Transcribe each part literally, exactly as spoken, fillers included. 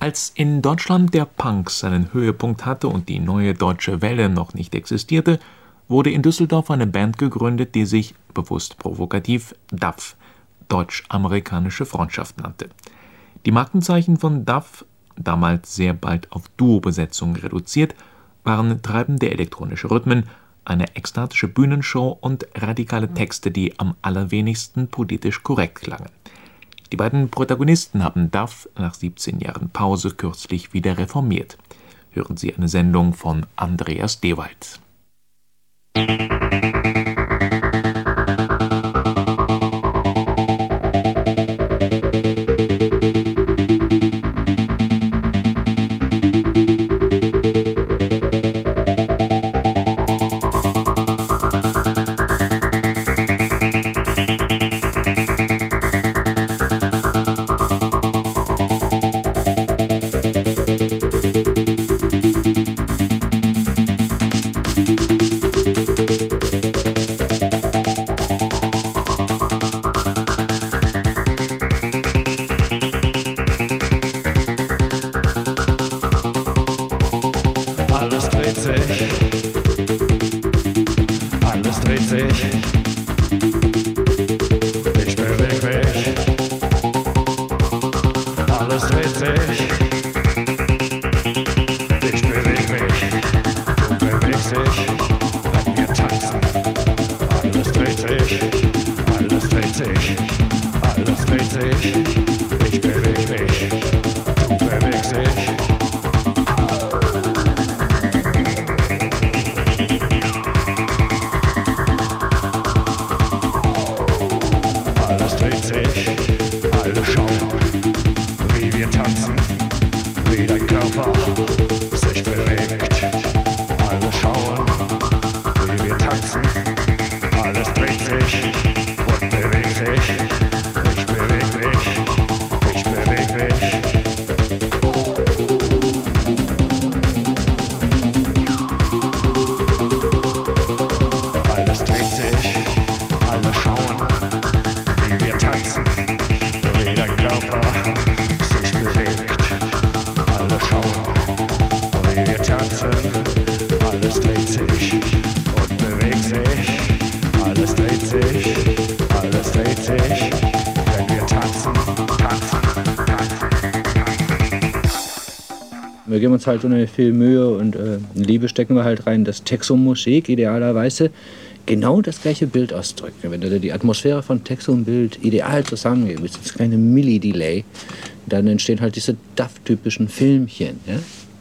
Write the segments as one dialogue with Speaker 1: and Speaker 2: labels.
Speaker 1: Als in Deutschland der Punk seinen Höhepunkt hatte und die Neue Deutsche Welle noch nicht existierte, wurde in Düsseldorf eine Band gegründet, die sich, bewusst provokativ, D A F (Deutsch-Amerikanische Freundschaft) nannte. Die Markenzeichen von D A F, damals sehr bald auf Duo-Besetzung reduziert, waren treibende elektronische Rhythmen, eine ekstatische Bühnenshow und radikale Texte, die am allerwenigsten politisch korrekt klangen. Die beiden Protagonisten haben D A F nach siebzehn Jahren Pause kürzlich wieder reformiert. Hören Sie eine Sendung von Andreas Dewald.
Speaker 2: Wir geben uns halt so eine viel Mühe und äh, Liebe stecken wir halt rein, dass Texum-Musik idealerweise genau das gleiche Bild ausdrückt. Wenn du die Atmosphäre von Texum-Bild ideal zusammengibst, das kleine Milli-Delay, dann entstehen halt diese D A F-typischen Filmchen. Ja?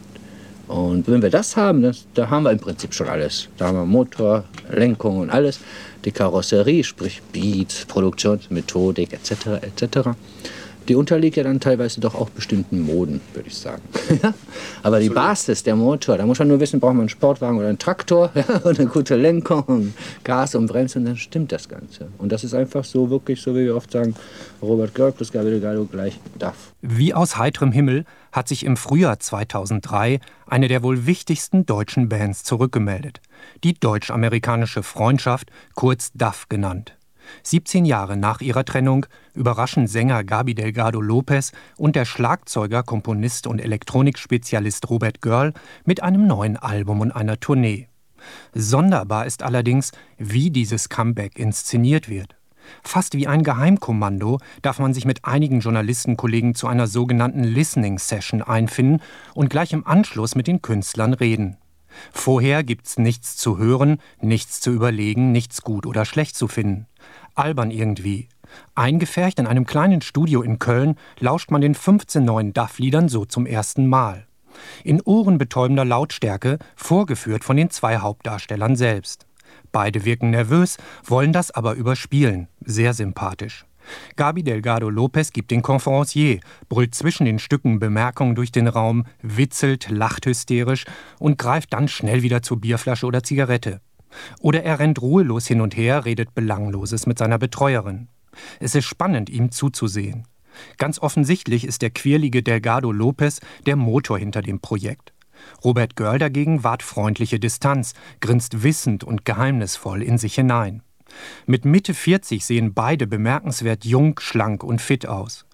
Speaker 2: Und wenn wir das haben, das, da haben wir im Prinzip schon alles. Da haben wir Motor, Lenkung und alles. Die Karosserie, sprich Beats, Produktionsmethodik et cetera et cetera. Die unterliegt ja dann teilweise doch auch bestimmten Moden, würde ich sagen. Aber die Basis, der Motor, da muss man nur wissen, braucht man einen Sportwagen oder einen Traktor und eine gute Lenkung und Gas und Bremse und dann stimmt das Ganze. Und das ist einfach so, wirklich so, wie wir oft sagen, Robert Görl plus Gabi Delgado gleich D A F.
Speaker 3: Wie aus heiterem Himmel hat sich im Frühjahr zweitausenddrei eine der wohl wichtigsten deutschen Bands zurückgemeldet. Die Deutsch-Amerikanische Freundschaft, kurz D A F genannt. siebzehn Jahre nach ihrer Trennung überraschen Sänger Gabi Delgado Lopez und der Schlagzeuger, Komponist und Elektronikspezialist Robert Görl mit einem neuen Album und einer Tournee. Sonderbar ist allerdings, wie dieses Comeback inszeniert wird. Fast wie ein Geheimkommando darf man sich mit einigen Journalistenkollegen zu einer sogenannten Listening Session einfinden und gleich im Anschluss mit den Künstlern reden. Vorher gibt's nichts zu hören, nichts zu überlegen, nichts gut oder schlecht zu finden. Albern irgendwie. Eingepfercht in einem kleinen Studio in Köln lauscht man den fünfzehn neuen D A F-Liedern so zum ersten Mal. In ohrenbetäubender Lautstärke, vorgeführt von den zwei Hauptdarstellern selbst. Beide wirken nervös, wollen das aber überspielen. Sehr sympathisch. Gabi Delgado Lopez gibt den Conferencier, brüllt zwischen den Stücken Bemerkungen durch den Raum, witzelt, lacht hysterisch und greift dann schnell wieder zur Bierflasche oder Zigarette. Oder er rennt ruhelos hin und her, redet Belangloses mit seiner Betreuerin. Es ist spannend, ihm zuzusehen. Ganz offensichtlich ist der quirlige Delgado Lopez der Motor hinter dem Projekt. Robert Görl dagegen wahrt freundliche Distanz, grinst wissend und geheimnisvoll in sich hinein. Mit Mitte vierzig sehen beide bemerkenswert jung, schlank und fit aus.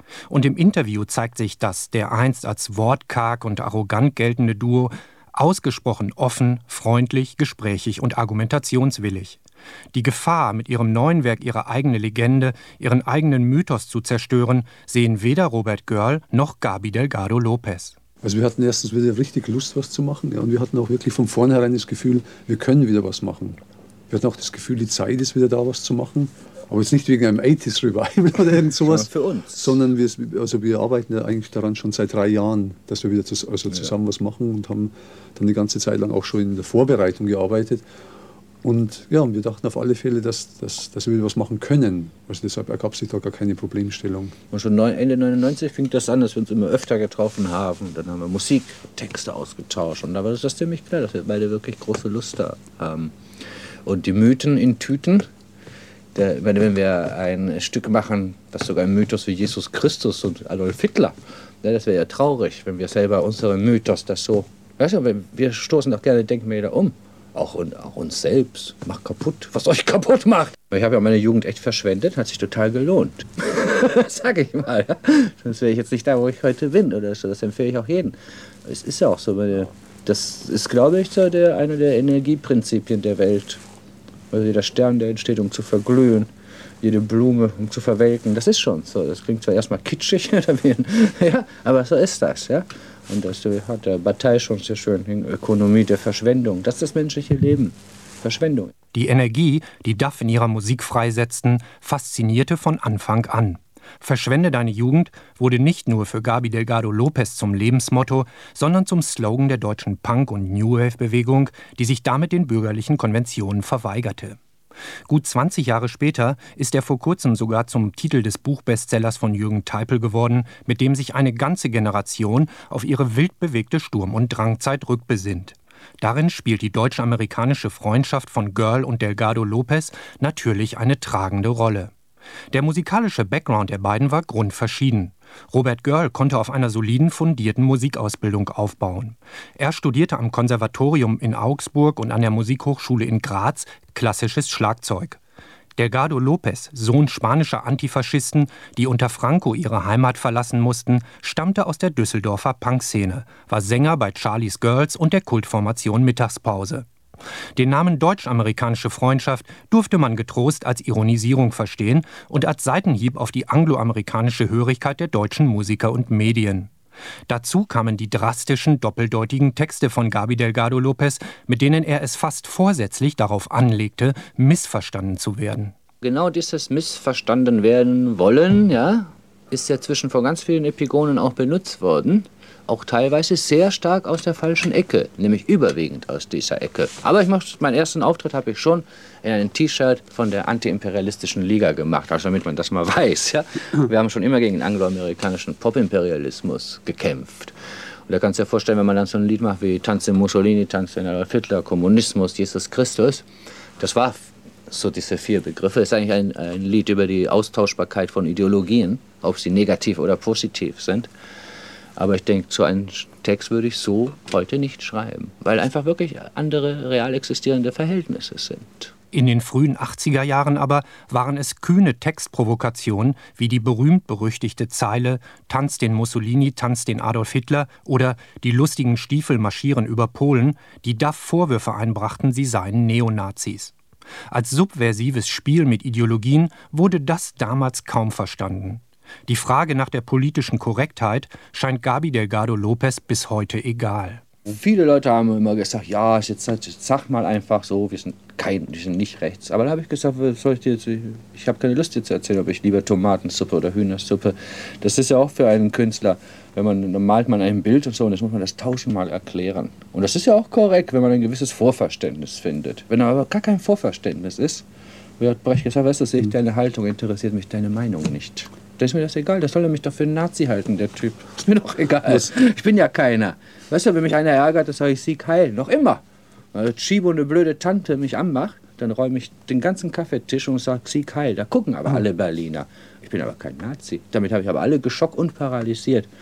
Speaker 3: Und im Interview zeigt sich das der einst als wortkarg und arrogant geltende Duo ausgesprochen offen, freundlich, gesprächig und argumentationswillig. Die Gefahr, mit ihrem neuen Werk ihre eigene Legende, ihren eigenen Mythos zu zerstören, sehen weder Robert Görl noch Gaby Delgado Lopez.
Speaker 4: Also wir hatten erstens wieder richtig Lust, was zu machen. Ja, und wir hatten auch wirklich von vornherein das Gefühl, wir können wieder was machen. Wir hatten auch das Gefühl, die Zeit ist wieder da, was zu machen. Aber jetzt nicht wegen einem achtziger Revival oder irgend sowas,
Speaker 2: für uns.
Speaker 4: Sondern wir, also wir arbeiten ja eigentlich daran schon seit drei Jahren, dass wir wieder zus- also zusammen ja. was machen und haben dann die ganze Zeit lang auch schon in der Vorbereitung gearbeitet. Und ja, und wir dachten auf alle Fälle, dass, dass, dass wir wieder was machen können. Also deshalb ergab sich da gar keine Problemstellung.
Speaker 2: Und schon Ende neunundneunzig fing das an, dass wir uns immer öfter getroffen haben. Dann haben wir Musik, Texte ausgetauscht. Und da war das ziemlich klar, dass wir beide wirklich große Lust da haben. Und die Mythen in Tüten, der, wenn wir ein Stück machen, das sogar ein Mythos wie Jesus Christus und Adolf Hitler, ja, das wäre ja traurig, wenn wir selber unseren Mythos das so... Weißt du, wir stoßen doch gerne Denkmäler um. Auch, auch uns selbst. Macht kaputt, was euch kaputt macht. Ich habe ja meine Jugend echt verschwendet, hat sich total gelohnt. Sag ich mal. Ja? Sonst wäre ich jetzt nicht da, wo ich heute bin. Oder so. Das empfehle ich auch jedem. Es ist ja auch so. Meine, das ist, glaube ich, so der, eine der Energieprinzipien der Welt. Also jeder Stern, der entsteht, um zu verglühen. Jede Blume, um zu verwelken. Das ist schon so. Das klingt zwar erstmal kitschig, ja, aber so ist das. Ja? Und das hat der Bataille schon sehr schön, Ökonomie der Verschwendung. Das ist das menschliche Leben. Verschwendung.
Speaker 3: Die Energie, die Duff in ihrer Musik freisetzten, faszinierte von Anfang an. Verschwende deine Jugend wurde nicht nur für Gaby Delgado Lopez zum Lebensmotto, sondern zum Slogan der deutschen Punk- und New-Wave-Bewegung, die sich damit den bürgerlichen Konventionen verweigerte. Gut zwanzig Jahre später ist er vor kurzem sogar zum Titel des Buchbestsellers von Jürgen Teipel geworden, mit dem sich eine ganze Generation auf ihre wild bewegte Sturm- und Drangzeit rückbesinnt. Darin spielt die deutsch-amerikanische Freundschaft von Görl und Delgado Lopez natürlich eine tragende Rolle. Der musikalische Background der beiden war grundverschieden. Robert Görl konnte auf einer soliden, fundierten Musikausbildung aufbauen. Er studierte am Konservatorium in Augsburg und an der Musikhochschule in Graz klassisches Schlagzeug. Delgado Lopez, Sohn spanischer Antifaschisten, die unter Franco ihre Heimat verlassen mussten, stammte aus der Düsseldorfer Punkszene, war Sänger bei Charlie's Girls und der Kultformation Mittagspause. Den Namen deutsch-amerikanische Freundschaft durfte man getrost als Ironisierung verstehen und als Seitenhieb auf die angloamerikanische Hörigkeit der deutschen Musiker und Medien. Dazu kamen die drastischen, doppeldeutigen Texte von Gaby Delgado Lopez, mit denen er es fast vorsätzlich darauf anlegte, missverstanden zu werden.
Speaker 2: Genau dieses missverstanden werden wollen, ja, ist ja zwischen von ganz vielen Epigonen auch benutzt worden. Auch teilweise sehr stark aus der falschen Ecke, nämlich überwiegend aus dieser Ecke. Aber ich mach, meinen ersten Auftritt habe ich schon in einem T-Shirt von der antiimperialistischen Liga gemacht, also damit man das mal weiß. Ja? Wir haben schon immer gegen den angloamerikanischen Popimperialismus gekämpft. Und da kannst du dir vorstellen, wenn man dann so ein Lied macht wie Tanze Mussolini, Tanze Adolf Hitler, Kommunismus, Jesus Christus, das war so diese vier Begriffe. Das ist eigentlich ein, ein Lied über die Austauschbarkeit von Ideologien, ob sie negativ oder positiv sind. Aber ich denke, so einen Text würde ich so heute nicht schreiben, weil einfach wirklich andere real existierende Verhältnisse sind.
Speaker 3: In den frühen achtziger Jahren aber waren es kühne Textprovokationen wie die berühmt-berüchtigte Zeile »Tanz den Mussolini, tanz den Adolf Hitler« oder »Die lustigen Stiefel marschieren über Polen«, die Duff Vorwürfe einbrachten, sie seien Neonazis. Als subversives Spiel mit Ideologien wurde das damals kaum verstanden. Die Frage nach der politischen Korrektheit scheint Gaby Delgado Lopez bis heute egal.
Speaker 2: Viele Leute haben immer gesagt, ja, jetzt, jetzt sag mal einfach so, wir sind, kein, wir sind nicht rechts. Aber da habe ich gesagt, was soll ich dir jetzt, ich habe keine Lust dir zu erzählen, ob ich lieber Tomatensuppe oder Hühnersuppe. Das ist ja auch für einen Künstler, wenn man, dann malt man ein Bild und so, und das muss man das tausendmal erklären. Und das ist ja auch korrekt, wenn man ein gewisses Vorverständnis findet. Wenn aber gar kein Vorverständnis ist, wird Brecht gesagt, weißt du, sehe ich deine Haltung, interessiert mich deine Meinung nicht. Da ist mir das egal, das soll er mich doch für einen Nazi halten, der Typ. Ist mir doch egal. Ich bin ja keiner. Weißt du, wenn mich einer ärgert, dann sage ich, Sieg heil. Noch immer. Wenn Schiebo eine blöde Tante mich anmacht, dann räume ich den ganzen Kaffeetisch und sage, Sieg heil. Da gucken aber alle Berliner. Ich bin aber kein Nazi. Damit habe ich aber alle geschockt und paralysiert.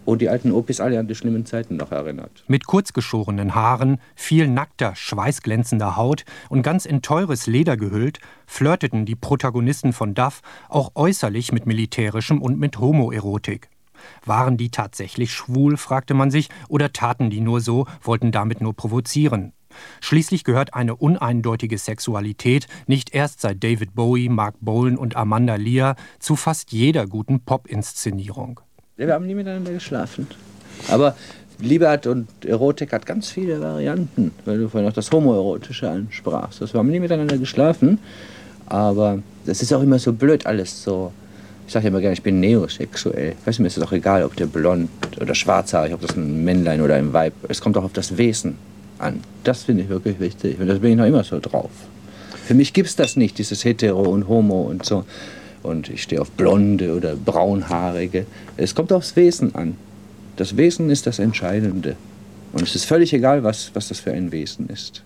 Speaker 2: und die alten Opis alle an die schlimmen Zeiten noch erinnert.
Speaker 3: Mit kurzgeschorenen Haaren, viel nackter, schweißglänzender Haut und ganz in teures Leder gehüllt, flirteten die Protagonisten von Duff auch äußerlich mit militärischem und mit Homoerotik. Waren die tatsächlich schwul, fragte man sich, oder taten die nur so, wollten damit nur provozieren? Schließlich gehört eine uneindeutige Sexualität nicht erst seit David Bowie, Mark Bolan und Amanda Lear zu fast jeder guten Pop-Inszenierung.
Speaker 2: Wir haben nie miteinander geschlafen. Aber Liebe hat und Erotik hat ganz viele Varianten, weil du vorhin auch das Homoerotische ansprachst. Wir haben nie miteinander geschlafen, aber das ist auch immer so blöd alles so. Ich sage ja immer gerne, ich bin neosexuell. Weißt du, mir ist es auch egal, ob der blond oder schwarzhaarig, ob das ein Männlein oder ein Weib. Es kommt auch auf das Wesen an. Das finde ich wirklich wichtig und das bin ich noch immer so drauf. Für mich gibt es das nicht, dieses Hetero und Homo und so. Und ich stehe auf Blonde oder Braunhaarige. Es kommt aufs Wesen an. Das Wesen ist das Entscheidende. Und es ist völlig egal, was, was das für ein Wesen ist.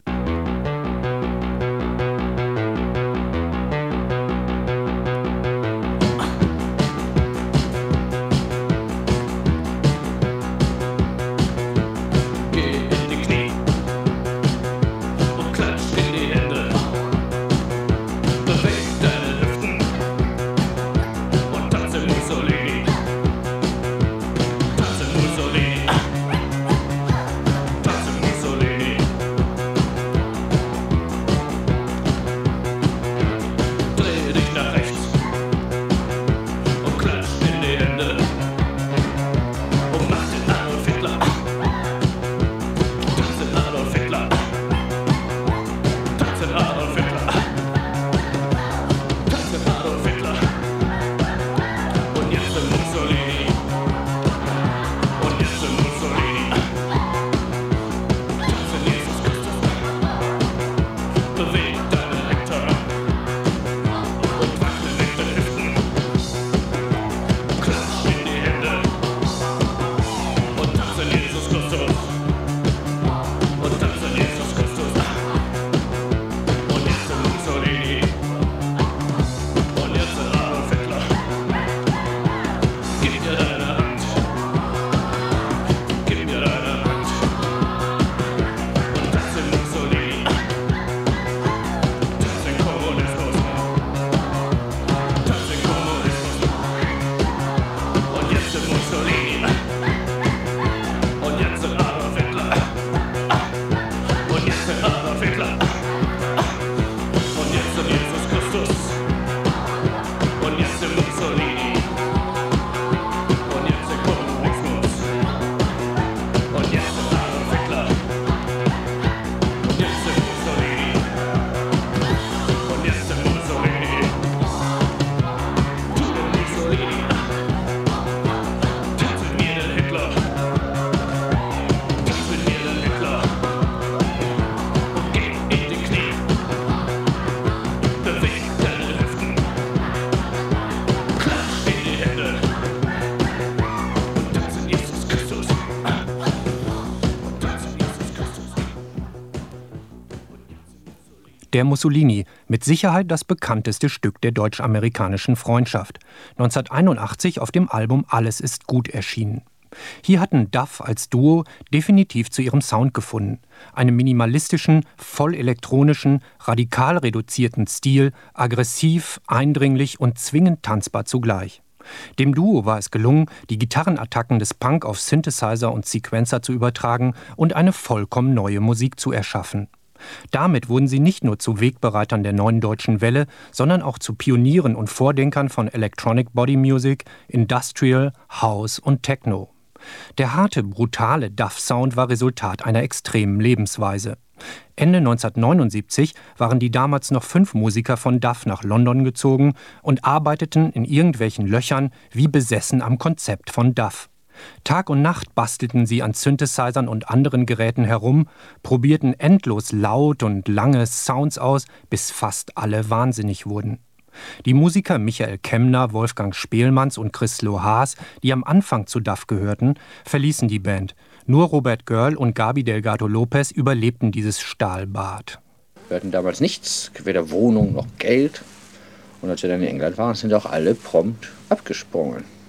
Speaker 3: Der Mussolini, mit Sicherheit das bekannteste Stück der deutsch-amerikanischen Freundschaft, neunzehnhunderteinundachtzig auf dem Album Alles ist gut erschienen. Hier hatten Duff als Duo definitiv zu ihrem Sound gefunden, einem minimalistischen, voll elektronischen, radikal reduzierten Stil, aggressiv, eindringlich und zwingend tanzbar zugleich. Dem Duo war es gelungen, die Gitarrenattacken des Punk auf Synthesizer und Sequencer zu übertragen und eine vollkommen neue Musik zu erschaffen. Damit wurden sie nicht nur zu Wegbereitern der neuen deutschen Welle, sondern auch zu Pionieren und Vordenkern von Electronic Body Music, Industrial, House und Techno. Der harte, brutale Duff-Sound war Resultat einer extremen Lebensweise. Ende neunzehnhundertneunundsiebzig waren die damals noch fünf Musiker von Duff nach London gezogen und arbeiteten in irgendwelchen Löchern wie besessen am Konzept von Duff. Tag und Nacht bastelten sie an Synthesizern und anderen Geräten herum, probierten endlos laut und lange Sounds aus, bis fast alle wahnsinnig wurden. Die Musiker Michael Kemmner, Wolfgang Speelmanns und Christlo Haas, die am Anfang zu Duff gehörten, verließen die Band. Nur Robert Görl und Gabi Delgado Lopez überlebten dieses Stahlbad.
Speaker 2: Wir hatten damals nichts, weder Wohnung noch Geld. Und als wir dann in England waren, sind auch alle prompt abgesprungen.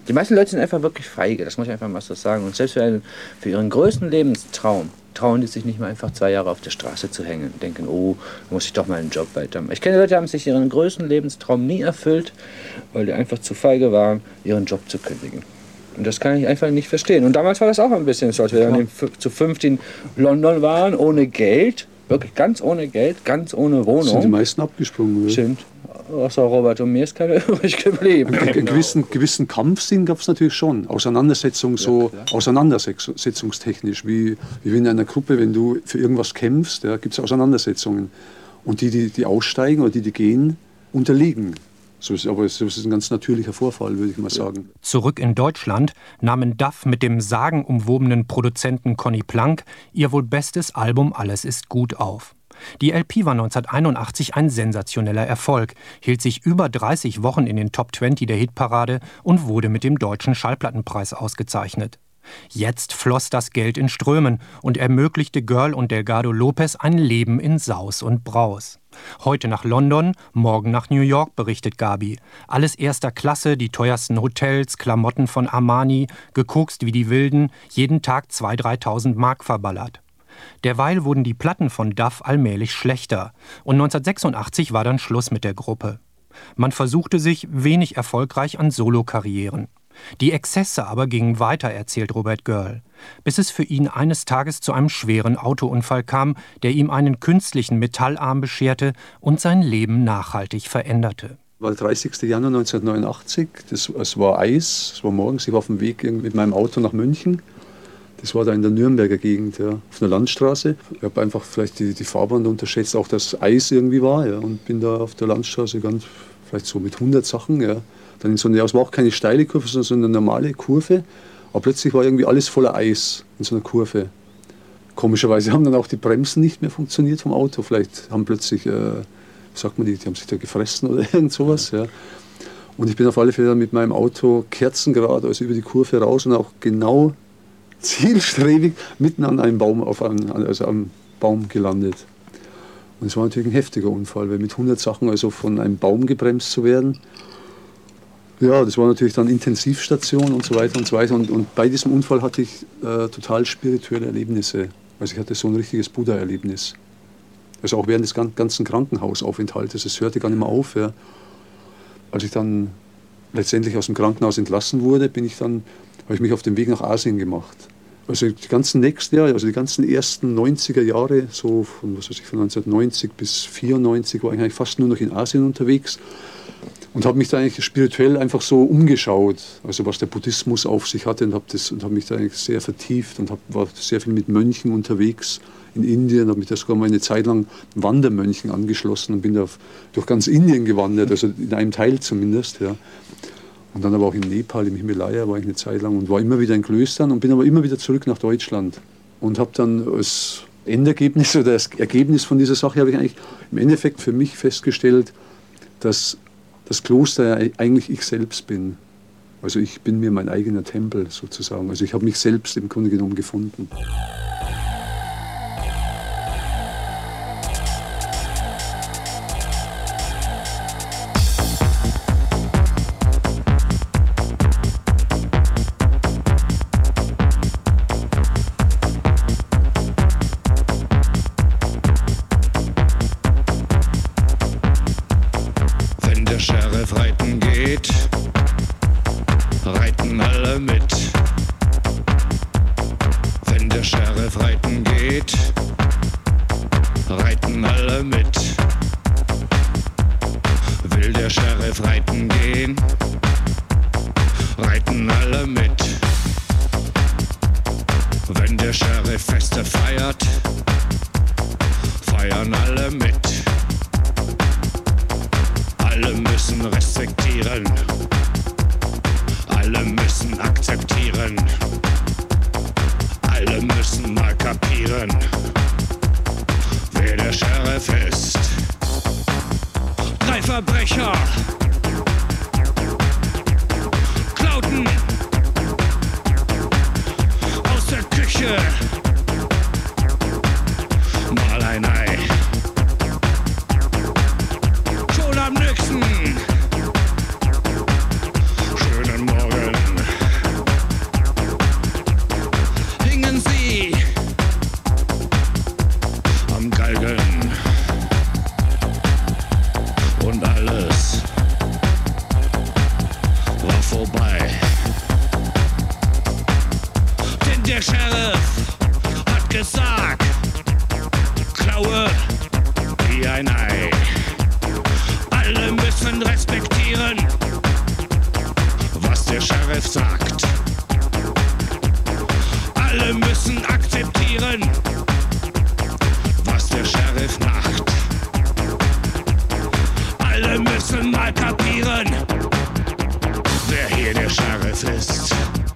Speaker 2: Die meisten Leute sind einfach wirklich feige, das muss ich einfach mal so sagen. Und selbst für, einen, für ihren größten Lebenstraum trauen die sich nicht mal einfach zwei Jahre auf der Straße zu hängen und denken, oh, muss ich doch mal einen Job weitermachen. Ich kenne Leute, die haben sich ihren größten Lebenstraum nie erfüllt, weil die einfach zu feige waren, ihren Job zu kündigen. Und das kann ich einfach nicht verstehen. Und damals war das auch ein bisschen so, als wir dann zu fünft in London waren, ohne Geld, wirklich ganz ohne Geld, ganz ohne Wohnung.
Speaker 4: Sind die meisten abgesprungen? Oder?
Speaker 2: Sind. Außer Robert und mir ist keiner übrig geblieben.
Speaker 4: Einen genau. gewissen, gewissen Kampfsinn gab es natürlich schon. Auseinandersetzung, so ja, auseinandersetzungstechnisch. Wie, wie in einer Gruppe, wenn du für irgendwas kämpfst, ja, gibt es Auseinandersetzungen. Und die, die, die aussteigen oder die, die gehen, unterliegen. So ist, aber das ist ein ganz natürlicher Vorfall, würde ich mal sagen.
Speaker 3: Zurück in Deutschland nahmen Duff mit dem sagenumwobenen Produzenten Conny Plank ihr wohl bestes Album Alles ist gut auf. Die L P war neunzehnhunderteinundachtzig ein sensationeller Erfolg, hielt sich über dreißig Wochen in den Top zwanzig der Hitparade und wurde mit dem Deutschen Schallplattenpreis ausgezeichnet. Jetzt floss das Geld in Strömen und ermöglichte Girl und Delgado Lopez ein Leben in Saus und Braus. Heute nach London, morgen nach New York, berichtet Gabi. Alles erster Klasse, die teuersten Hotels, Klamotten von Armani, gekokst wie die Wilden, jeden Tag zweitausend, dreitausend Mark verballert. Derweil wurden die Platten von Duff allmählich schlechter und neunzehnhundertsechsundachtzig war dann Schluss mit der Gruppe. Man versuchte sich wenig erfolgreich an Solokarrieren. Die Exzesse aber gingen weiter, erzählt Robert Girl, bis es für ihn eines Tages zu einem schweren Autounfall kam, der ihm einen künstlichen Metallarm bescherte und sein Leben nachhaltig veränderte.
Speaker 4: War der dreißigster Januar neunzehnhundertneunundachtzig, das, es war Eis, es war morgens, ich war auf dem Weg mit meinem Auto nach München. Das war da in der Nürnberger Gegend, ja, auf einer Landstraße. Ich habe einfach vielleicht die, die Fahrbahn unterschätzt, auch dass Eis irgendwie war. Ja, und bin da auf der Landstraße ganz, vielleicht so mit hundert Sachen. Ja, dann in so eine, es war auch keine steile Kurve, sondern so eine normale Kurve. Aber plötzlich war irgendwie alles voller Eis in so einer Kurve. Komischerweise haben dann auch die Bremsen nicht mehr funktioniert vom Auto. Vielleicht haben plötzlich, äh, wie sagt man die, die haben sich da gefressen oder irgend sowas. Ja. Und ich bin auf alle Fälle mit meinem Auto kerzengerade, also über die Kurve raus und auch genau zielstrebig mitten an einem Baum, auf einem, also am Baum gelandet. Und es war natürlich ein heftiger Unfall, weil mit hundert Sachen also von einem Baum gebremst zu werden. Ja, das war natürlich dann Intensivstation und so weiter und so weiter. Und, und bei diesem Unfall hatte ich äh, total spirituelle Erlebnisse. Also ich hatte so ein richtiges Buddha-Erlebnis. Also auch während des ganzen Krankenhausaufenthaltes. Es hörte gar nicht mehr auf. Ja. Als ich dann letztendlich aus dem Krankenhaus entlassen wurde, bin ich dann, habe ich mich auf den Weg nach Asien gemacht. Also die ganzen nächsten Jahre, also die ganzen ersten neunziger Jahre, so von, was weiß ich, von neunzehnhundertneunzig bis vierundneunzig, war ich eigentlich fast nur noch in Asien unterwegs und habe mich da eigentlich spirituell einfach so umgeschaut, also was der Buddhismus auf sich hatte, und habe das und habe mich da eigentlich sehr vertieft und hab, war sehr viel mit Mönchen unterwegs in Indien, habe mich da sogar mal eine Zeit lang Wandermönchen angeschlossen und bin da auf, durch ganz Indien gewandert, also in einem Teil zumindest, ja. Und dann aber auch in Nepal, im Himalaya war ich eine Zeit lang und war immer wieder in Klöstern und bin aber immer wieder zurück nach Deutschland. Und habe dann als Endergebnis oder das Ergebnis von dieser Sache habe ich eigentlich im Endeffekt für mich festgestellt, dass das Kloster ja eigentlich ich selbst bin. Also ich bin mir mein eigener Tempel sozusagen. Also ich habe mich selbst im Grunde genommen gefunden.
Speaker 5: Schönen Morgen. hingen sie am Galgen und alles war vorbei. Denn der Sheriff hat gesagt, klaue wie ein Ei. Alle müssen respektieren, was der Sheriff sagt. Alle müssen akzeptieren, was der Sheriff macht. Alle müssen mal kapieren, wer hier der Sheriff ist.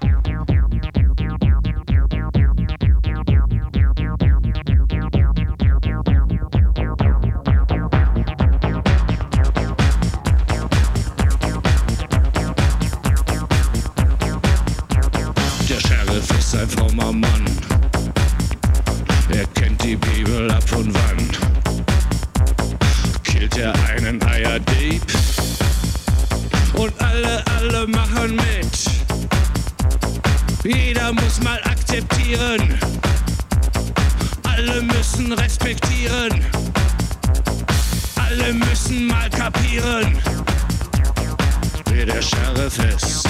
Speaker 5: Der Sheriff ist ein frommer Mann. Er kennt die Bibel ab und wann. Killt er einen Eierdieb und alle, alle machen mit. Jeder muss mal akzeptieren. Alle müssen respektieren. Alle müssen mal kapieren, wer der Sheriff ist.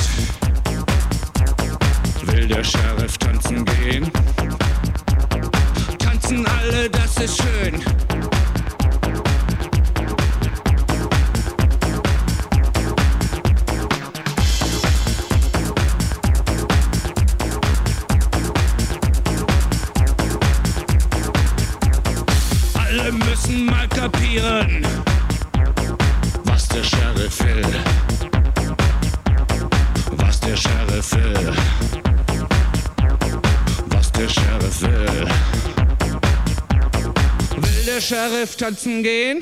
Speaker 5: Will der Sheriff tanzen gehen? Tanzen alle, das ist schön. Alle müssen mal kapieren, was der Sheriff will. Was der Sheriff will. Was der Sheriff will. Will der Sheriff tanzen gehen?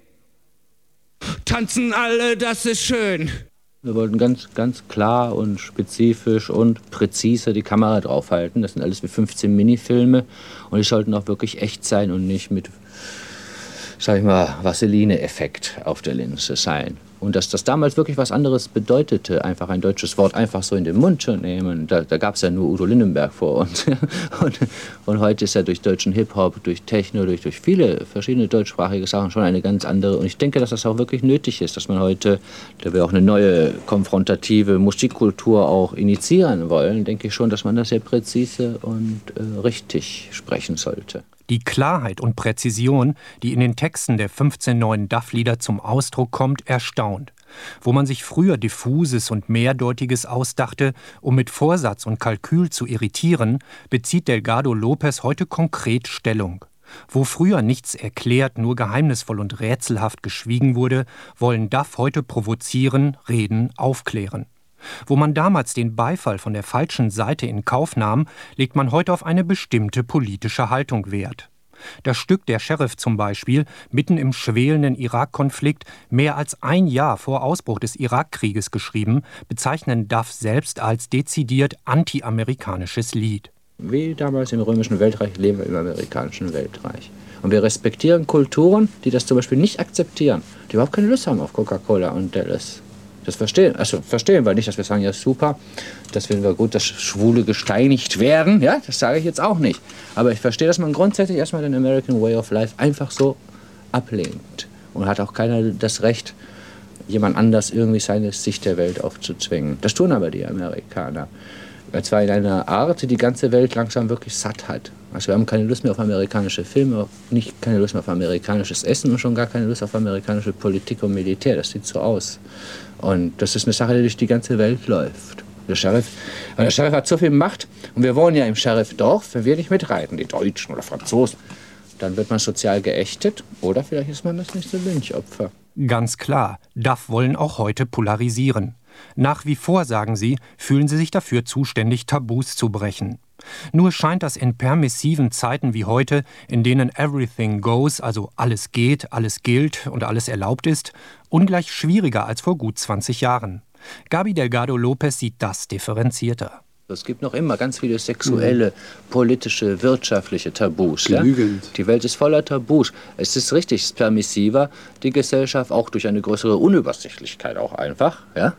Speaker 5: Tanzen alle, das ist schön.
Speaker 2: Wir wollten ganz, ganz klar und spezifisch und präzise die Kamera draufhalten. Das sind alles wie fünfzehn Minifilme und die sollten auch wirklich echt sein und nicht mit, sag ich mal, Vaseline-Effekt auf der Linse sein. Und dass das damals wirklich was anderes bedeutete, einfach ein deutsches Wort einfach so in den Mund zu nehmen, da, da gab es ja nur Udo Lindenberg vor uns. und, und heute ist ja durch deutschen Hip-Hop, durch Techno, durch, durch viele verschiedene deutschsprachige Sachen schon eine ganz andere. Und ich denke, dass das auch wirklich nötig ist, dass man heute, da wir auch eine neue konfrontative Musikkultur auch initiieren wollen, denke ich schon, dass man das sehr präzise und äh, richtig sprechen sollte.
Speaker 3: Die Klarheit und Präzision, die in den Texten der fünfzehn neuen Duff-Lieder zum Ausdruck kommt, erstaunt. Wo man sich früher Diffuses und Mehrdeutiges ausdachte, um mit Vorsatz und Kalkül zu irritieren, bezieht Delgado Lopez heute konkret Stellung. Wo früher nichts erklärt, nur geheimnisvoll und rätselhaft geschwiegen wurde, wollen Duff heute provozieren, reden, aufklären. Wo man damals den Beifall von der falschen Seite in Kauf nahm, legt man heute auf eine bestimmte politische Haltung Wert. Das Stück Der Sheriff zum Beispiel, mitten im schwelenden Irak-Konflikt, mehr als ein Jahr vor Ausbruch des Irakkrieges geschrieben, bezeichnen Duff selbst als dezidiert anti-amerikanisches Lied.
Speaker 2: Wie damals im Römischen Weltreich leben wir im amerikanischen Weltreich. Und wir respektieren Kulturen, die das zum Beispiel nicht akzeptieren, die überhaupt keine Lust haben auf Coca-Cola und Dallas. Das verstehen, also verstehen wir nicht, dass wir sagen, ja super, das finden wir gut, dass Schwule gesteinigt werden, ja, das sage ich jetzt auch nicht. Aber ich verstehe, dass man grundsätzlich erstmal den American Way of Life einfach so ablehnt. Und hat auch keiner das Recht, jemand anders irgendwie seine Sicht der Welt aufzuzwingen. Das tun aber die Amerikaner. Und zwar in einer Art, die die ganze Welt langsam wirklich satt hat. Also wir haben keine Lust mehr auf amerikanische Filme, nicht keine Lust mehr auf amerikanisches Essen und schon gar keine Lust auf amerikanische Politik und Militär. Das sieht so aus. Und das ist eine Sache, die durch die ganze Welt läuft. Der Sheriff, der Sheriff hat so viel Macht und wir wohnen ja im Sheriffdorf, wenn wir nicht mitreiten, die Deutschen oder Franzosen, dann wird man sozial geächtet oder vielleicht ist man das nächste Lynchopfer.
Speaker 3: Ganz klar, Duff wollen auch heute polarisieren. Nach wie vor, sagen sie, fühlen sie sich dafür zuständig, Tabus zu brechen. Nur scheint das in permissiven Zeiten wie heute, in denen everything goes, also alles geht, alles gilt und alles erlaubt ist, ungleich schwieriger als vor gut zwanzig Jahren. Gaby Delgado Lopez sieht das differenzierter.
Speaker 2: Es gibt noch immer ganz viele sexuelle, politische, wirtschaftliche Tabus.
Speaker 4: Genügend.
Speaker 2: Ja? Die Welt ist voller Tabus. Es ist richtig, es ist permissiver, die Gesellschaft, auch durch eine größere Unübersichtlichkeit auch einfach. Ja?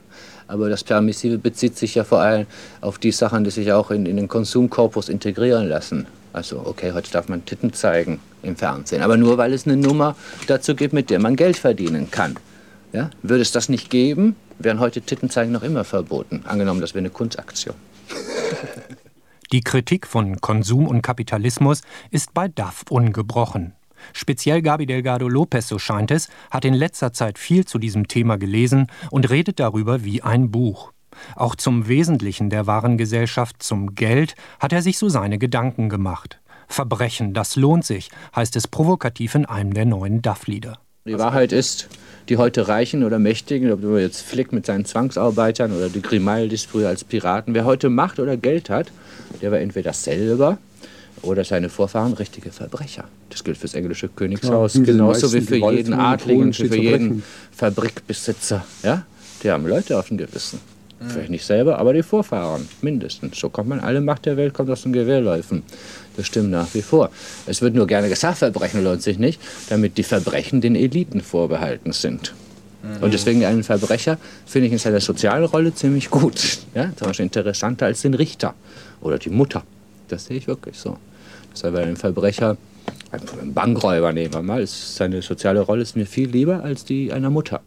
Speaker 2: Aber das Permissive bezieht sich ja vor allem auf die Sachen, die sich auch in, in den Konsumkorpus integrieren lassen. Also, okay, heute darf man Titten zeigen im Fernsehen, aber nur, weil es eine Nummer dazu gibt, mit der man Geld verdienen kann. Ja? Würde es das nicht geben, wären heute Titten zeigen noch immer verboten. Angenommen, das wäre eine Kunstaktion.
Speaker 3: Die Kritik von Konsum und Kapitalismus ist bei Duff ungebrochen. Speziell Gaby Delgado Lopez, so scheint es, hat in letzter Zeit viel zu diesem Thema gelesen und redet darüber wie ein Buch. Auch zum Wesentlichen der wahren Gesellschaft, zum Geld, hat er sich so seine Gedanken gemacht. Verbrechen, das lohnt sich, heißt es provokativ in einem der neuen Duff-Lieder.
Speaker 2: Die Wahrheit ist, die heute Reichen oder Mächtigen, ob du jetzt Flick mit seinen Zwangsarbeitern oder die Grimaldis früher als Piraten, wer heute Macht oder Geld hat, der war entweder selber oder seine Vorfahren richtige Verbrecher. Das gilt fürs englische Königshaus, ja, genauso wie für jeden Adligen und für jeden Fabrikbesitzer. Ja? Die haben Leute auf dem Gewissen. Mhm. Vielleicht nicht selber, aber die Vorfahren mindestens. So kommt man, alle Macht der Welt kommt aus dem Gewehrläufen. Das stimmt nach wie vor. Es wird nur gerne gesagt, Verbrechen lohnt sich nicht, damit die Verbrechen den Eliten vorbehalten sind. Mhm. Und deswegen einen Verbrecher finde ich in seiner sozialen Rolle ziemlich gut. Ja? Zum Beispiel interessanter als den Richter oder die Mutter. Das sehe ich wirklich so. Deshalb ein Verbrecher, ein Bankräuber nehmen wir mal, ist, seine soziale Rolle ist mir viel lieber als die einer Mutter.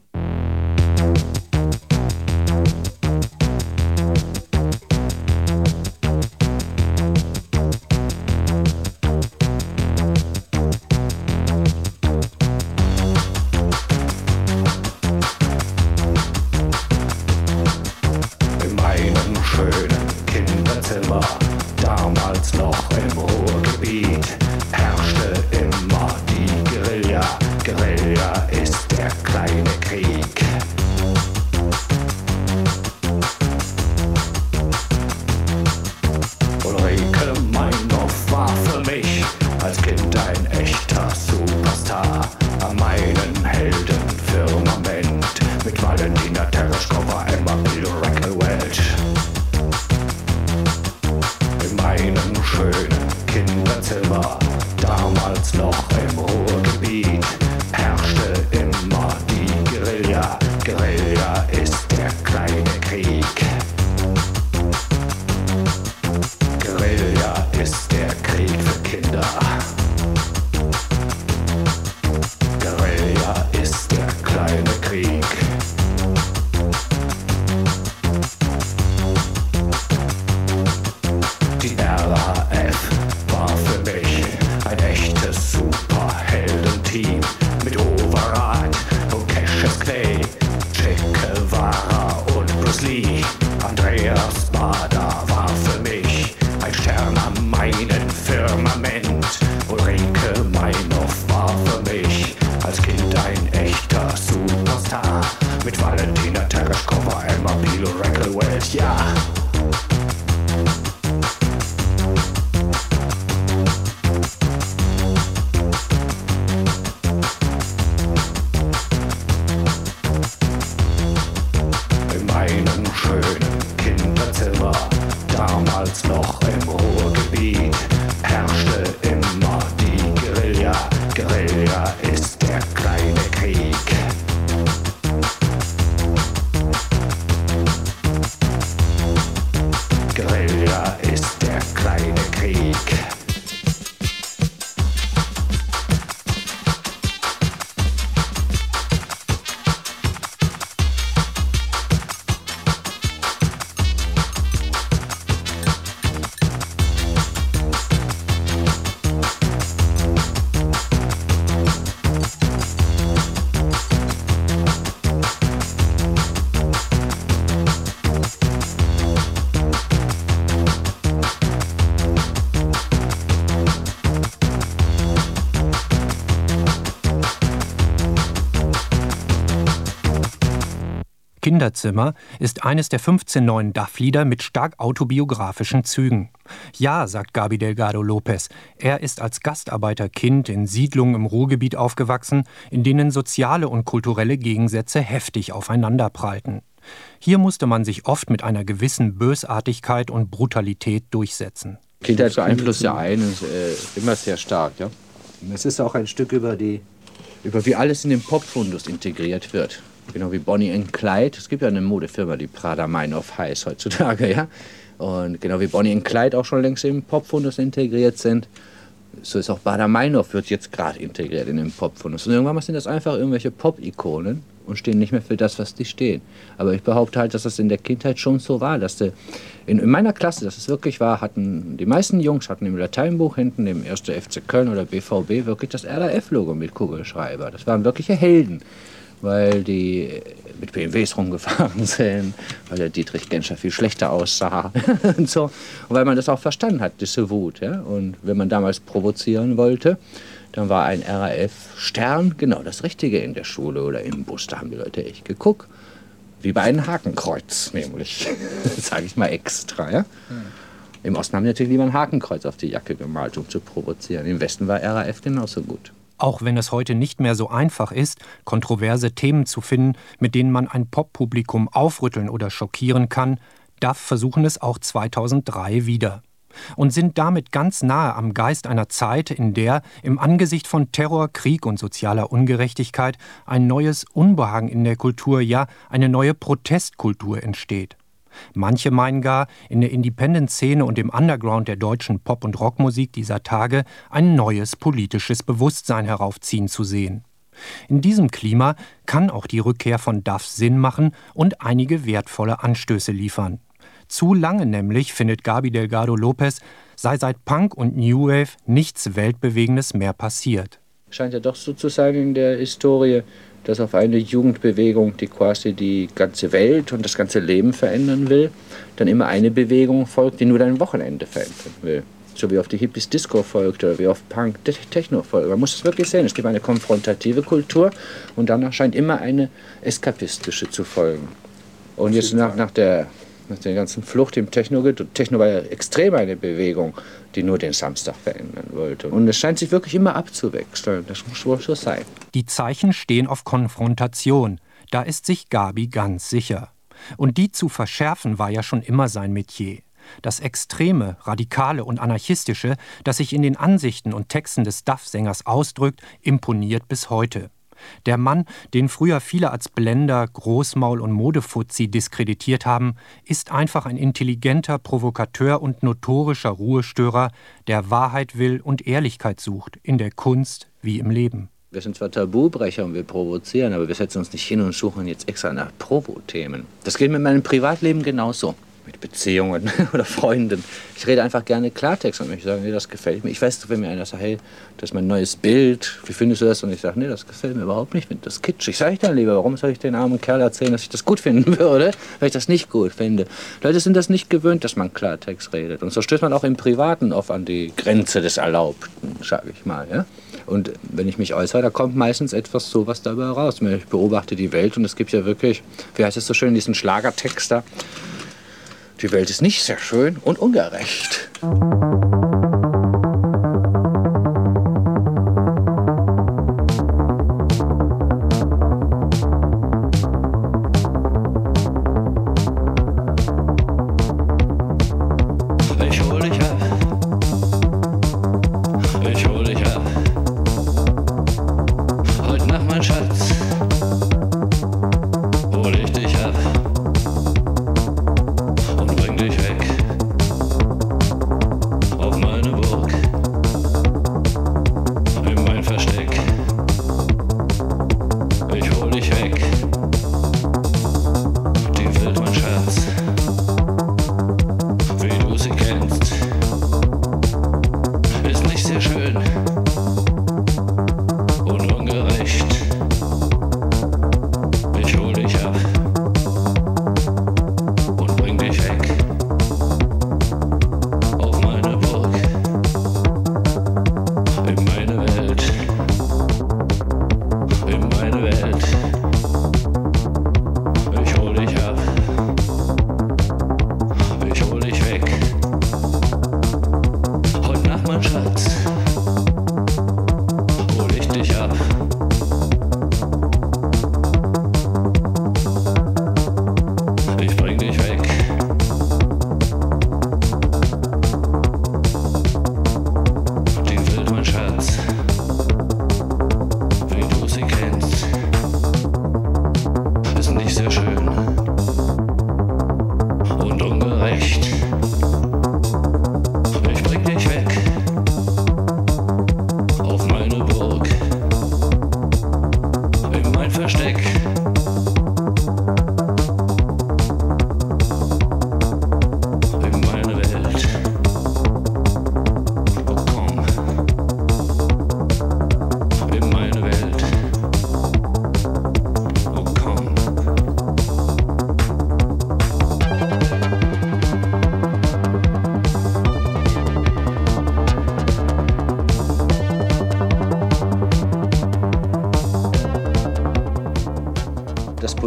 Speaker 3: Kinderzimmer ist eines der fünfzehn neuen Duff-Lieder mit stark autobiografischen Zügen. Ja, sagt Gaby Delgado Lopez, er ist als Gastarbeiterkind in Siedlungen im Ruhrgebiet aufgewachsen, in denen soziale und kulturelle Gegensätze heftig aufeinanderprallten. Hier musste man sich oft mit einer gewissen Bösartigkeit und Brutalität durchsetzen.
Speaker 2: Kindheit beeinflusst ja einen äh, immer sehr stark. Ja?
Speaker 6: Es ist auch ein Stück über die...
Speaker 2: Über wie alles in den Popfundus integriert wird. Genau wie Bonnie and Clyde. Es gibt ja eine Modefirma, die Prada Meinhof heißt heutzutage, ja. Und genau wie Bonnie and Clyde auch schon längst im Popfundus integriert sind, so ist auch Baader-Meinhof wird jetzt gerade integriert in den Popfundus. Und irgendwann mal sind das einfach irgendwelche Pop-Ikonen und stehen nicht mehr für das, was die stehen. Aber ich behaupte halt, dass das in der Kindheit schon so war, dass die, in, in meiner Klasse, dass es wirklich war, hatten die meisten Jungs hatten im Lateinbuch hinten, im ersten F C Köln oder B V B, wirklich das R A F-Logo mit Kugelschreiber. Das waren wirkliche Helden, weil die mit B M Ws rumgefahren sind, weil der Dietrich Genscher viel schlechter aussah und so. Und weil man das auch verstanden hat, diese Wut. Ja? Und wenn man damals provozieren wollte, dann war ein R A F-Stern genau das Richtige in der Schule oder im Bus. Da haben die Leute echt geguckt. Wie bei einem Hakenkreuz, nämlich. Das sage ich mal extra. Ja? Hm. Im Osten haben die natürlich lieber ein Hakenkreuz auf die Jacke gemalt, um zu provozieren. Im Westen war R A F genauso gut.
Speaker 3: Auch wenn es heute nicht mehr so einfach ist, kontroverse Themen zu finden, mit denen man ein Poppublikum aufrütteln oder schockieren kann, D A F versuchen es auch zweitausenddrei wieder. Und sind damit ganz nahe am Geist einer Zeit, in der im Angesicht von Terror, Krieg und sozialer Ungerechtigkeit ein neues Unbehagen in der Kultur, ja eine neue Protestkultur entsteht. Manche meinen gar, in der Independent-Szene und im Underground der deutschen Pop- und Rockmusik dieser Tage ein neues politisches Bewusstsein heraufziehen zu sehen. In diesem Klima kann auch die Rückkehr von D A F Sinn machen und einige wertvolle Anstöße liefern. Zu lange nämlich, findet Gaby Delgado Lopez, sei seit Punk und New Wave nichts Weltbewegendes mehr passiert.
Speaker 2: Scheint ja doch so zu sein in der Historie, dass auf eine Jugendbewegung, die quasi die ganze Welt und das ganze Leben verändern will, dann immer eine Bewegung folgt, die nur dein Wochenende verändern will. So wie auf die Hippies Disco folgt oder wie auf Punk Techno folgt. Man muss es wirklich sehen. Es gibt eine konfrontative Kultur und danach scheint immer eine eskapistische zu folgen. Und jetzt nach, nach, der, nach der ganzen Flucht im Techno, Techno war ja extrem eine Bewegung, die nur den Samstag verändern wollte. Und es scheint sich wirklich immer abzuwechseln. Das muss wohl so sein.
Speaker 3: Die Zeichen stehen auf Konfrontation. Da ist sich Gaby ganz sicher. Und die zu verschärfen war ja schon immer sein Metier. Das Extreme, Radikale und Anarchistische, das sich in den Ansichten und Texten des D A F-Sängers ausdrückt, imponiert bis heute. Der Mann, den früher viele als Blender, Großmaul und Modefuzzi diskreditiert haben, ist einfach ein intelligenter Provokateur und notorischer Ruhestörer, der Wahrheit will und Ehrlichkeit sucht, in der Kunst wie im Leben.
Speaker 2: Wir sind zwar Tabubrecher und wir provozieren, aber wir setzen uns nicht hin und suchen jetzt extra nach Provo-Themen. Das geht mit meinem Privatleben genauso. Mit Beziehungen oder Freunden. Ich rede einfach gerne Klartext und ich sage, nee, das gefällt mir. Ich weiß, wenn mir einer sagt, hey, das ist mein neues Bild, wie findest du das? Und ich sage, nee, das gefällt mir überhaupt nicht, ich finde das kitschig. Sag ich dann lieber, warum soll ich den armen Kerl erzählen, dass ich das gut finden würde, weil ich das nicht gut finde. Leute sind das nicht gewöhnt, dass man Klartext redet. Und so stößt man auch im Privaten oft an die Grenze des Erlaubten, sage ich mal. Ja? Und wenn ich mich äußere, da kommt meistens etwas sowas dabei raus. Ich beobachte die Welt und es gibt ja wirklich, wie heißt es so schön, diesen Schlagertext da, die Welt ist nicht sehr schön und ungerecht.
Speaker 5: Ich hol dich ab. Ich hol dich ab. Heute Nacht, mein Schatz, hol ich dich ab. Bring dich weg auf meine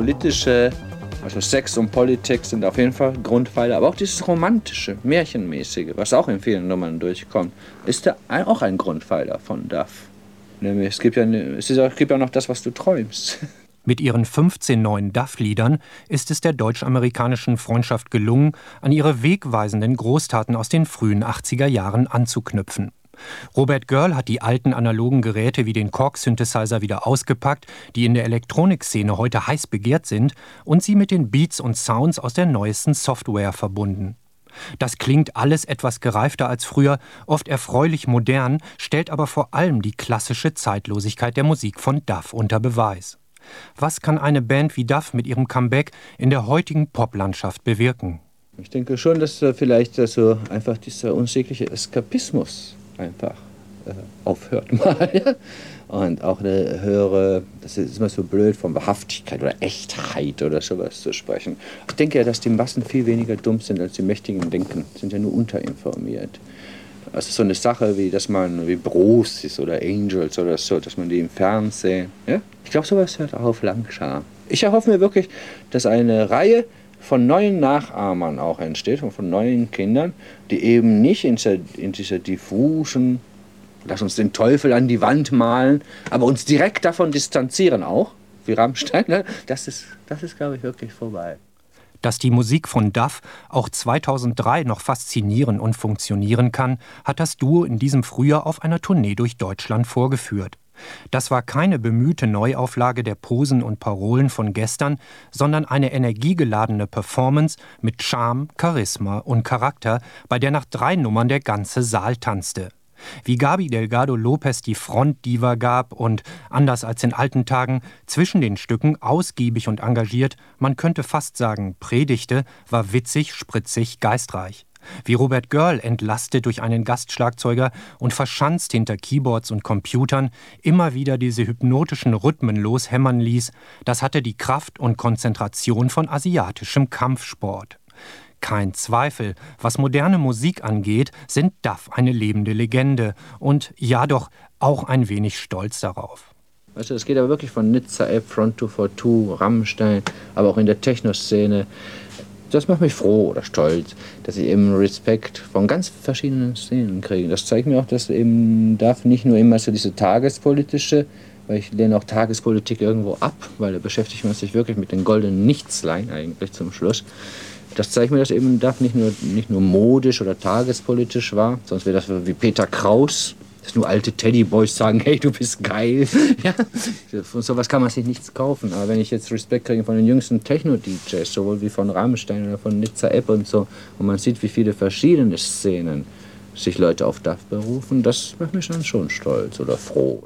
Speaker 2: politische, also Sex und Politik sind auf jeden Fall Grundpfeiler, aber auch dieses romantische, märchenmäßige, was auch in vielen Nummern durchkommt, ist da auch ein Grundpfeiler von Duff. Nämlich, es gibt ja, es ist, es gibt ja noch das, was du träumst.
Speaker 3: Mit ihren fünfzehn neuen Duff-Liedern ist es der deutsch-amerikanischen Freundschaft gelungen, an ihre wegweisenden Großtaten aus den frühen achtziger Jahren anzuknüpfen. Robert Girl hat die alten analogen Geräte wie den Korg-Synthesizer wieder ausgepackt, die in der Elektronikszene heute heiß begehrt sind, und sie mit den Beats und Sounds aus der neuesten Software verbunden. Das klingt alles etwas gereifter als früher, oft erfreulich modern, stellt aber vor allem die klassische Zeitlosigkeit der Musik von Duff unter Beweis. Was kann eine Band wie Duff mit ihrem Comeback in der heutigen Poplandschaft bewirken?
Speaker 2: Ich denke schon, dass äh, vielleicht äh, so einfach dieser unsägliche Eskapismus einfach äh, aufhört mal. Ja? Und auch eine höhere, das ist immer so blöd, von Wahrhaftigkeit oder Echtheit oder sowas zu sprechen. Ich denke ja, dass die Massen viel weniger dumm sind, als die Mächtigen denken. Sind ja nur unterinformiert. Also so eine Sache wie, dass man wie Bruce ist oder Angels oder so, dass man die im Fernsehen, ja? Ich glaube, sowas hört auf langsam. Ich erhoffe mir wirklich, dass eine Reihe von neuen Nachahmern auch entsteht, von neuen Kindern, die eben nicht in dieser, in dieser diffusen, lass uns den Teufel an die Wand malen, aber uns direkt davon distanzieren auch, wie Rammstein, ne? das ist, das ist, glaube ich, wirklich vorbei.
Speaker 3: Dass die Musik von Duff auch zweitausenddrei noch faszinieren und funktionieren kann, hat das Duo in diesem Frühjahr auf einer Tournee durch Deutschland vorgeführt. Das war keine bemühte Neuauflage der Posen und Parolen von gestern, sondern eine energiegeladene Performance mit Charme, Charisma und Charakter, bei der nach drei Nummern der ganze Saal tanzte. Wie Gaby Delgado Lopez die Frontdiva gab und, anders als in alten Tagen, zwischen den Stücken ausgiebig und engagiert, man könnte fast sagen, predigte, war witzig, spritzig, geistreich. Wie Robert Girl entlastet durch einen Gastschlagzeuger und verschanzt hinter Keyboards und Computern immer wieder diese hypnotischen Rhythmen loshämmern ließ, das hatte die Kraft und Konzentration von asiatischem Kampfsport. Kein Zweifel, was moderne Musik angeht, sind Duff eine lebende Legende und ja doch auch ein wenig stolz darauf.
Speaker 2: Also es geht aber wirklich von Nizza App, Front zwei vier zwei, Rammstein, aber auch in der Techno-Szene. Das macht mich froh oder stolz, dass ich eben Respekt von ganz verschiedenen Szenen kriege. Das zeigt mir auch, dass eben Duff nicht nur immer so diese tagespolitische, weil ich lehne auch Tagespolitik irgendwo ab, weil da beschäftigt man sich wirklich mit den goldenen Nichtslein eigentlich zum Schluss. Das zeigt mir, dass eben Duff nicht nur, nicht nur modisch oder tagespolitisch war, sonst wäre das wie Peter Kraus, dass nur alte Teddyboys sagen, hey, du bist geil. Ja? Von sowas kann man sich nichts kaufen. Aber wenn ich jetzt Respekt kriege von den jüngsten Techno-D Js, sowohl wie von Rammstein oder von Nizza App und so, und man sieht, wie viele verschiedene Szenen sich Leute auf Duff berufen, das macht mich dann schon stolz oder froh.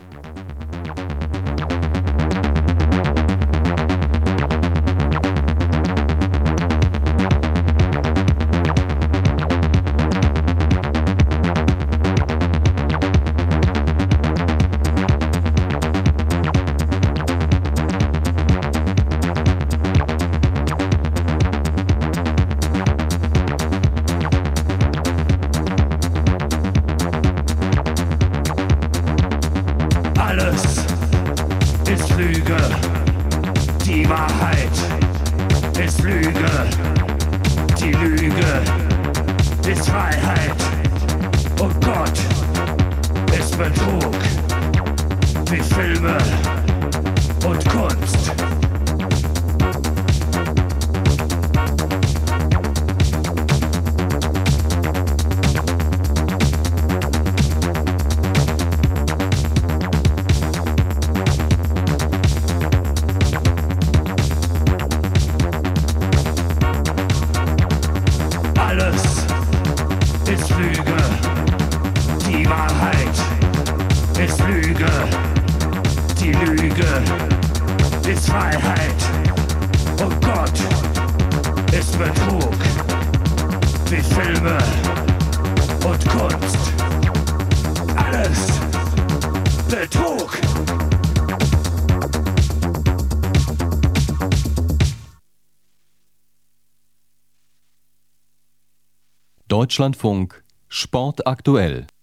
Speaker 6: Deutschlandfunk Sport aktuell